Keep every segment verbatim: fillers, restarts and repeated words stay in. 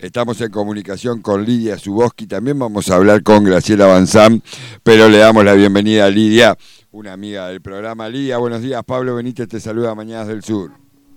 Estamos en comunicación con Lidia Zuboski, también vamos a hablar con Graciela Banzán, pero le damos la bienvenida a Lidia, una amiga del programa. Lidia, buenos días, Pablo Benítez te saluda, Mañanas del Sur.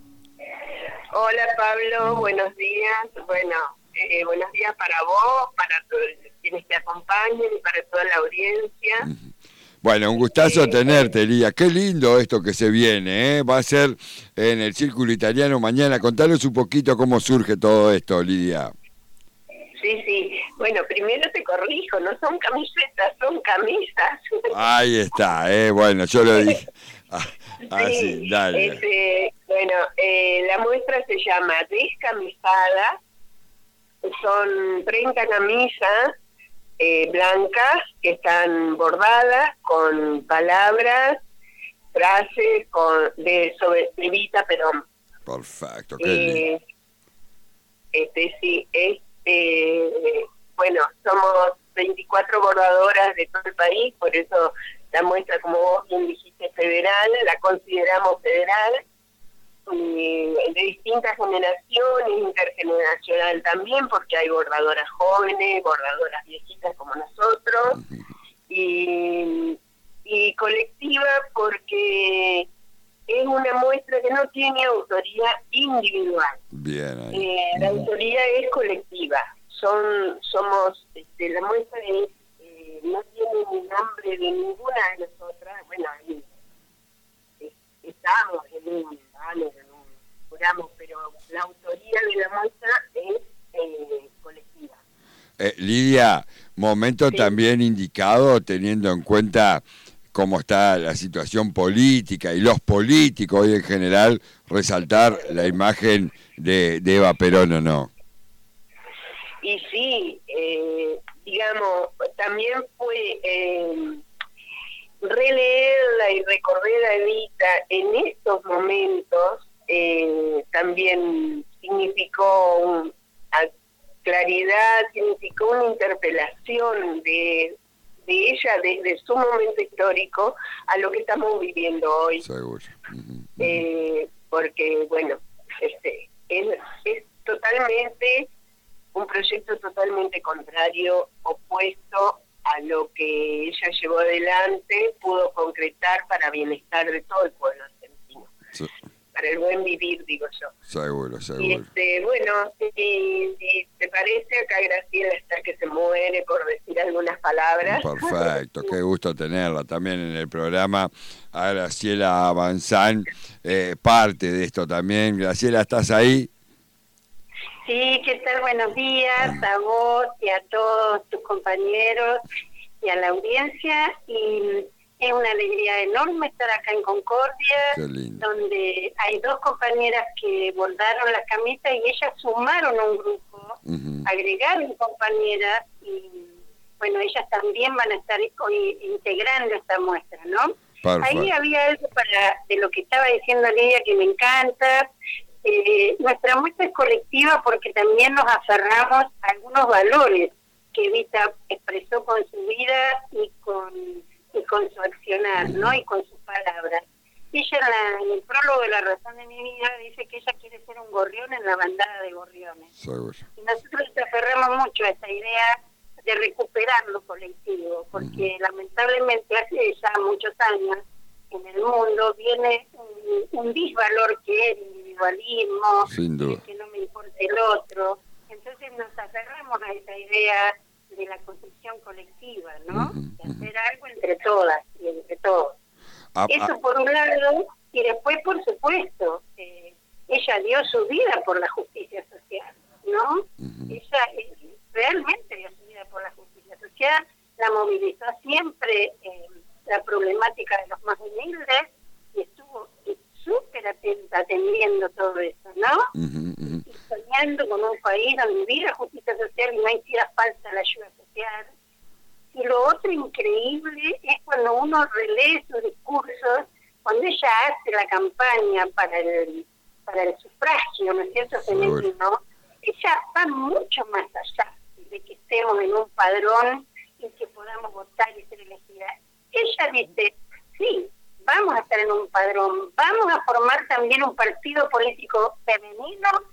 Hola Pablo, buenos días. Bueno, eh, buenos días para vos, para todos quienes te acompañen y para toda la audiencia. Bueno, un gustazo eh, tenerte, Lidia. Qué lindo esto que se viene, ¿eh? Va a ser en el Círculo Italiano mañana. Contanos un poquito cómo surge todo esto, Lidia. Sí, sí. Bueno, primero te corrijo, no son camisetas, son camisas. Ahí está, ¿eh? Bueno, yo lo dije. Ah, ah, sí, sí, dale. Este, bueno, eh, la muestra se llama Descamisada. Son treinta camisas eh, blancas que están bordadas con palabras, frases con de sobre Evita Perón. Perfecto, qué eh, lindo. Este sí, este bueno, somos veinticuatro bordadoras de todo el país, por eso la muestra, como vos bien dijiste, federal, la consideramos federal, y de distintas generaciones, intergeneracional también, porque hay bordadoras jóvenes, bordadoras viejitas como nosotros, y, y colectiva porque es una muestra que no tiene autoría individual. Bien ahí. Eh, la uh-huh. autoría es colectiva. Son, somos, este, la muestra es, eh, no tiene ni nombre de ninguna de nosotras. Bueno, ahí, eh, estamos en un banner, en un juramos, pero la autoría de la muestra es eh, colectiva. Eh, Lidia, momento sí. también indicado teniendo en cuenta cómo está la situación política y los políticos hoy en general, resaltar la imagen de, de Eva Perón, ¿o no? Y sí, eh, digamos, también fue eh, releerla y recordar a Evita en estos momentos, eh, también significó un, a claridad, significó una interpelación de... de ella desde su momento histórico a lo que estamos viviendo hoy. Seguro. Uh-huh, uh-huh. Eh, porque, bueno, este es, es totalmente un proyecto totalmente contrario, opuesto a lo que ella llevó adelante, pudo concretar para bienestar de todo el pueblo argentino. Sí. Para el buen vivir, digo yo. Seguro, seguro. Y este, bueno, si, si te parece, acá Graciela está que se muere por decir algunas palabras. Perfecto, qué gusto tenerla también en el programa. A Graciela Banzán, eh, parte de esto también. Graciela, ¿estás ahí? Sí, ¿qué tal? Buenos días a vos y a todos tus compañeros y a la audiencia. Y es una alegría enorme estar acá en Concordia, donde hay dos compañeras que bordaron las camisas y ellas sumaron un grupo, uh-huh. agregaron compañeras y, bueno, ellas también van a estar hoy integrando esta muestra, ¿no? Perfecto. Ahí había algo para de lo que estaba diciendo Lidia que me encanta. Eh, nuestra muestra es colectiva porque también nos aferramos a algunos valores que Evita expresó con su vida y con... y con su accionar, ¿no? Y con sus palabras. Ella en, la, en el prólogo de La razón de mi vida dice que ella quiere ser un gorrión en la bandada de gorriones. Seguro. Y nosotros nos aferramos mucho a esa idea de recuperar lo colectivo, porque uh-huh. lamentablemente hace ya muchos años en el mundo viene un, un disvalor que es el individualismo, sin duda. Que no me importa el otro. Entonces nos aferramos a esa idea de la construcción colectiva, ¿no? Uh-huh, de hacer uh-huh. algo entre todas y entre todos. Ah, Eso ah. por un lado, y después, por supuesto, eh, ella dio su vida por la justicia social, ¿no? Uh-huh. Ella eh, realmente dio su vida por la justicia social, la movilizó siempre eh, la problemática de los más humildes y estuvo súper atenta atendiendo todo eso, ¿no? Uh-huh, uh-huh. Y soñando con un país donde hubiera justicia social y no hiciera falta la ayuda social. Y lo otro increíble es cuando uno relee sus discursos, cuando ella hace la campaña para el para el sufragio, ¿no es cierto?, femenino, ella va mucho más allá de que estemos en un padrón y que podamos votar y ser elegidas. Ella dice, sí, vamos a estar en un padrón, vamos a formar también un partido político femenino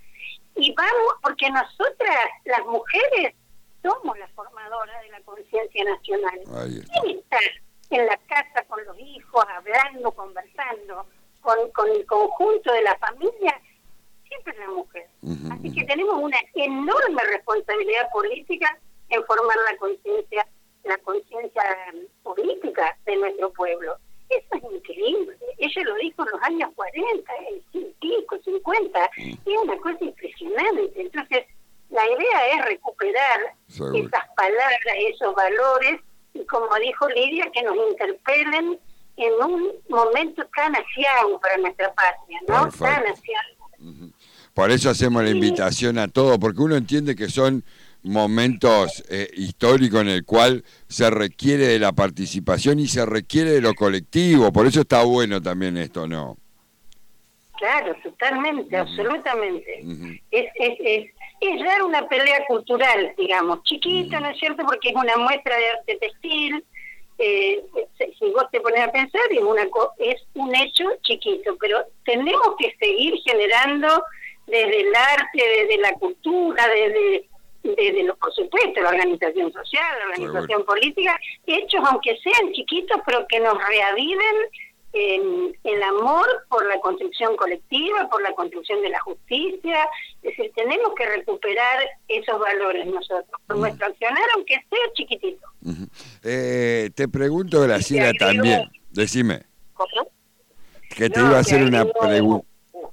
y vamos, porque nosotras, las mujeres, somos las formadoras de la conciencia nacional. ¿Quién está en la casa con los hijos, hablando, conversando, con, con el conjunto de la familia? Siempre la mujer. Uh-huh. Así que tenemos una enorme responsabilidad política en formar la conciencia, la conciencia política de nuestro pueblo. Eso es increíble. Ella lo dijo en los años cuarenta, cincuenta, es una cosa impresionante. Entonces, la idea es recuperar Seguro. esas palabras, esos valores, y como dijo Lidia, que nos interpelen en un momento tan aciago para nuestra patria, ¿no? Perfecto. Tan aciago. Uh-huh. Por eso hacemos sí. la invitación a todos, porque uno entiende que son momentos eh, históricos en el cual se requiere de la participación y se requiere de lo colectivo, por eso está bueno también esto, ¿no? Claro, totalmente, uh-huh. absolutamente. Uh-huh. Es, es, es, es dar una pelea cultural, digamos, chiquita, uh-huh. ¿no es cierto? Porque es una muestra de arte textil, eh, si vos te pones a pensar, es, una, es un hecho chiquito, pero tenemos que seguir generando desde el arte, desde la cultura, desde... desde lo, por supuesto, la organización social, la organización Seguro. política, hechos aunque sean chiquitos, pero que nos reaviven en el amor por la construcción colectiva, por la construcción de la justicia. Es decir, tenemos que recuperar esos valores nosotros, por uh-huh. nuestro accionar, aunque sea chiquitito. Uh-huh. Eh, te pregunto, Graciela, agrego, también, decime. ¿Cómo? Que te no, iba a hacer una pregunta.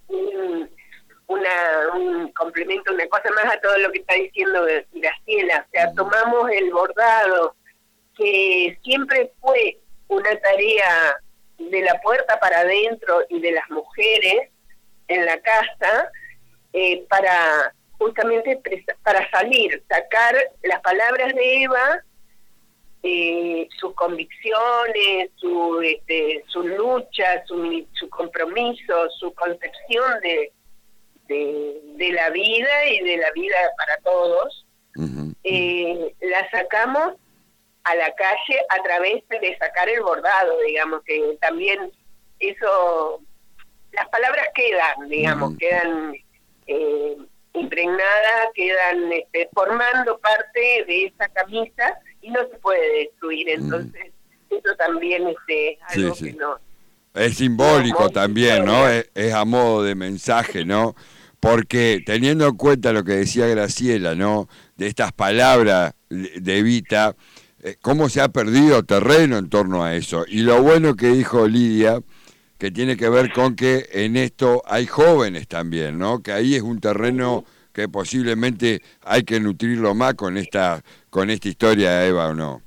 Una, un complemento, una cosa más a todo lo que está diciendo Graciela. O sea, tomamos el bordado, que siempre fue una tarea de la puerta para adentro y de las mujeres en la casa, eh, para justamente para salir, sacar las palabras de Eva, eh, sus convicciones, su, este, su lucha, su, su compromiso, su concepción de De, de la vida y de la vida para todos, uh-huh. eh, la sacamos a la calle a través de sacar el bordado, digamos, que también eso, las palabras quedan, digamos, uh-huh. quedan eh, impregnadas, quedan este, formando parte de esa camisa y no se puede destruir, entonces uh-huh. eso también este, es algo sí, sí. que no... Es simbólico no, también, ¿no? Es, es a modo de mensaje, ¿no? Porque teniendo en cuenta lo que decía Graciela, ¿no? De estas palabras de Evita, eh, cómo se ha perdido terreno en torno a eso. Y lo bueno que dijo Lidia, que tiene que ver con que en esto hay jóvenes también, ¿no? Que ahí es un terreno que posiblemente hay que nutrirlo más con esta, con esta historia de Eva, ¿o no?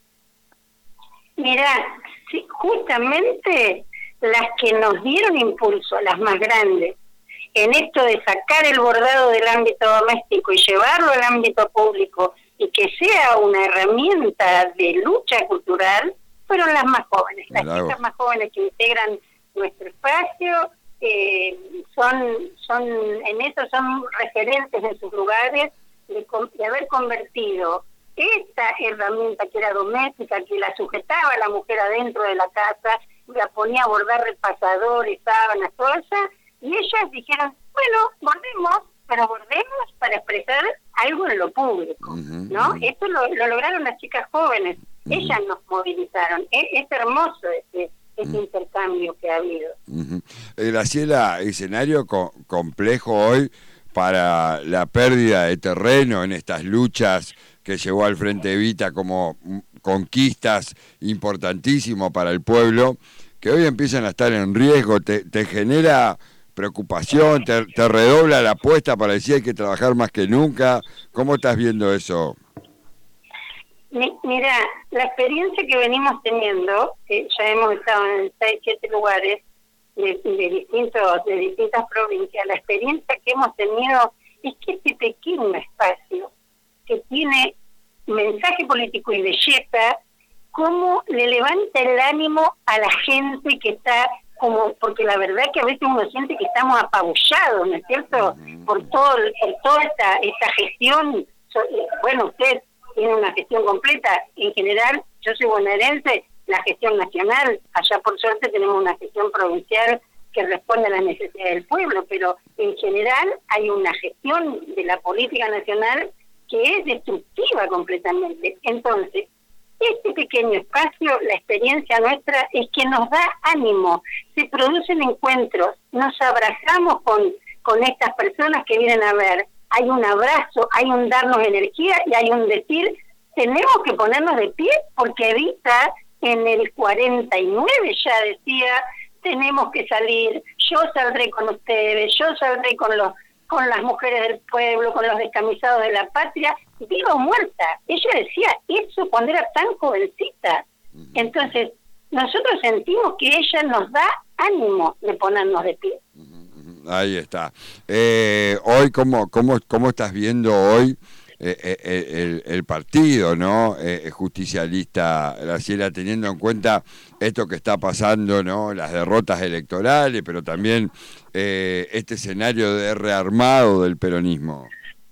Mirá, sí, justamente las que nos dieron impulso, las más grandes, en esto de sacar el bordado del ámbito doméstico y llevarlo al ámbito público y que sea una herramienta de lucha cultural, fueron las más jóvenes. Las Bravo. chicas más jóvenes que integran nuestro espacio, eh, son, son en eso son referentes en sus lugares de, de haber convertido esta herramienta que era doméstica, que la sujetaba a la mujer adentro de la casa, la ponía a bordar repasadores, sábanas, todo eso, y ellas dijeron, bueno, bordemos, pero bordemos para expresar algo en lo público, uh-huh, ¿no? Uh-huh. Esto lo, lo lograron las chicas jóvenes, uh-huh. ellas nos movilizaron. Es, es hermoso este, este uh-huh. intercambio que ha habido. Uh-huh. Eh, Graciela, escenario co- complejo hoy para la pérdida de terreno en estas luchas que llevó al Frente Evita como conquistas importantísimas para el pueblo, que hoy empiezan a estar en riesgo. ¿Te, te genera preocupación, te, te redobla la apuesta para decir hay que trabajar más que nunca? ¿Cómo estás viendo eso? Mira, la experiencia que venimos teniendo, que ya hemos estado en seis, siete lugares de, de distintos, de distintas provincias, la experiencia que hemos tenido es que este pequeño espacio que tiene mensaje político y belleza, cómo le levanta el ánimo a la gente que está como, porque la verdad que a veces uno siente que estamos apabullados, ¿no es cierto? Por todo, por toda esta, esta gestión. Bueno, usted tiene una gestión completa. En general, yo soy bonaerense, la gestión nacional, allá por suerte tenemos una gestión provincial que responde a las necesidades del pueblo, pero en general hay una gestión de la política nacional que es destructiva completamente. Entonces, este pequeño espacio, la experiencia nuestra es que nos da ánimo, se producen encuentros, nos abrazamos con, con estas personas que vienen a ver, hay un abrazo, hay un darnos energía y hay un decir, tenemos que ponernos de pie, porque Evita en el cuarenta y nueve ya decía, tenemos que salir, yo saldré con ustedes, yo saldré con los con las mujeres del pueblo, con los descamisados de la patria, viva o muerta. Ella decía eso cuando era tan jovencita. Entonces, nosotros sentimos que ella nos da ánimo de ponernos de pie. Ahí está. Eh, hoy, ¿cómo, cómo, ¿cómo estás viendo hoy eh, eh, el, el partido, ¿no? Eh, justicialista, Graciela, teniendo en cuenta esto que está pasando, ¿no? Las derrotas electorales, pero también eh, este escenario de rearmado del peronismo?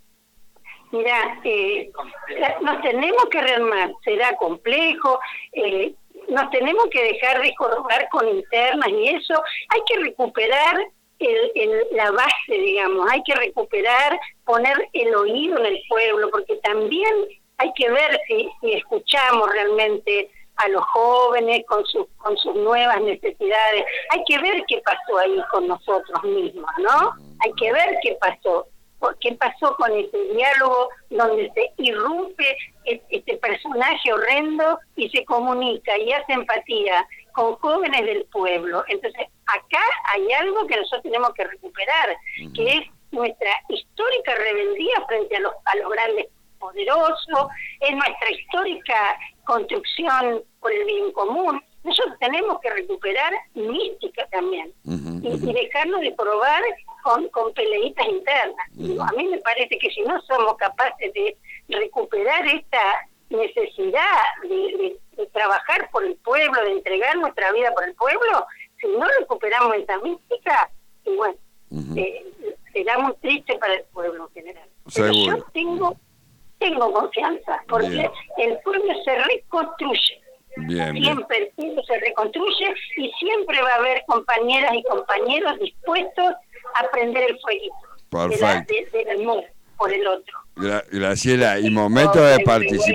Mira, eh, nos tenemos que rearmar, será complejo, eh, nos tenemos que dejar de jorobar con internas y eso, hay que recuperar el, el, la base, digamos, hay que recuperar, poner el oído en el pueblo, porque también hay que ver si, si escuchamos realmente a los jóvenes con sus con sus nuevas necesidades. Hay que ver qué pasó ahí con nosotros mismos, ¿no? Hay que ver qué pasó. ¿Qué pasó con ese diálogo donde se irrumpe este personaje horrendo y se comunica y hace empatía con jóvenes del pueblo? Entonces, acá hay algo que nosotros tenemos que recuperar, que es nuestra histórica rebeldía frente a los, a los grandes poderosos, es nuestra histórica construcción por el bien común. Nosotros tenemos que recuperar mística también, uh-huh, y, uh-huh. y dejarnos de probar con, con peleitas internas. Uh-huh. A mí me parece que si no somos capaces de recuperar esta necesidad de, de, de trabajar por el pueblo, de entregar nuestra vida por el pueblo, si no recuperamos esa mística, y bueno, uh-huh. eh, será muy triste para el pueblo en general. Pero Seguro. yo tengo, tengo confianza, porque Bien. el pueblo se reconstruye. Bien, siempre bien. El pueblo se reconstruye y siempre va a haber compañeras y compañeros dispuestos a prender el fueguito de la, de, del amor por el otro. Gra Graciela, y momento de participación.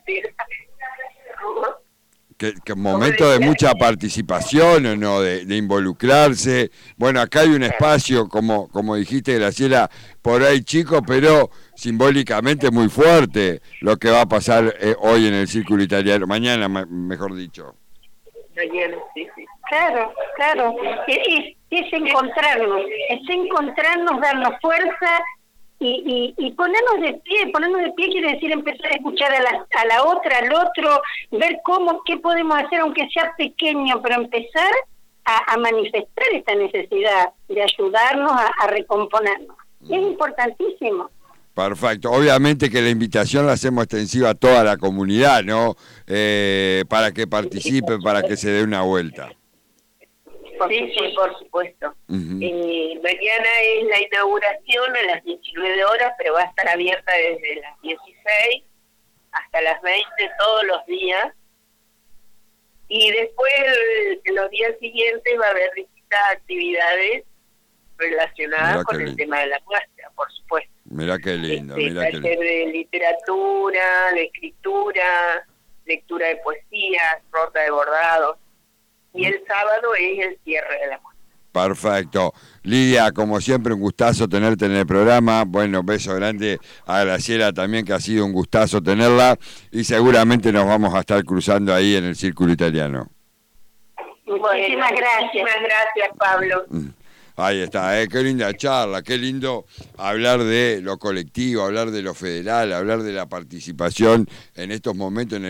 Que, que momento de mucha participación, ¿no? De, de involucrarse. Bueno, acá hay un espacio, como como dijiste, Graciela, por ahí chico, pero simbólicamente muy fuerte lo que va a pasar eh, hoy en el Círculo Italiano, mañana, mejor dicho. Mañana, sí, sí. Claro, claro. Es, es encontrarnos, es encontrarnos, darnos fuerza y, y, y ponernos de pie. Ponernos de pie quiere decir empezar a escuchar a la, a la otra, al otro, ver cómo, qué podemos hacer, aunque sea pequeño, pero empezar a, a manifestar esta necesidad de ayudarnos a, a recomponernos. Mm. Es importantísimo. Perfecto. Obviamente que la invitación la hacemos extensiva a toda la comunidad, ¿no? Eh, para que participen, para que se dé una vuelta. Sí, sí, por supuesto. Uh-huh. eh, mañana es la inauguración a las diecinueve horas, pero va a estar abierta desde las dieciséis hasta las veinte todos los días. Y después, en los días siguientes, va a haber distintas actividades relacionadas con el tema de la muestra, por supuesto. Mirá qué lindo, este, mirá qué lindo. de literatura, de escritura, lectura de poesía, rota de bordados. Y el sábado es el cierre de la muestra. Perfecto. Lidia, como siempre, un gustazo tenerte en el programa. Bueno, beso grande a Graciela también, que ha sido un gustazo tenerla. Y seguramente nos vamos a estar cruzando ahí en el Círculo Italiano. Muchísimas gracias. Muchísimas gracias, Pablo. Ahí está, ¿eh? Qué linda charla, qué lindo hablar de lo colectivo, hablar de lo federal, hablar de la participación en estos momentos en el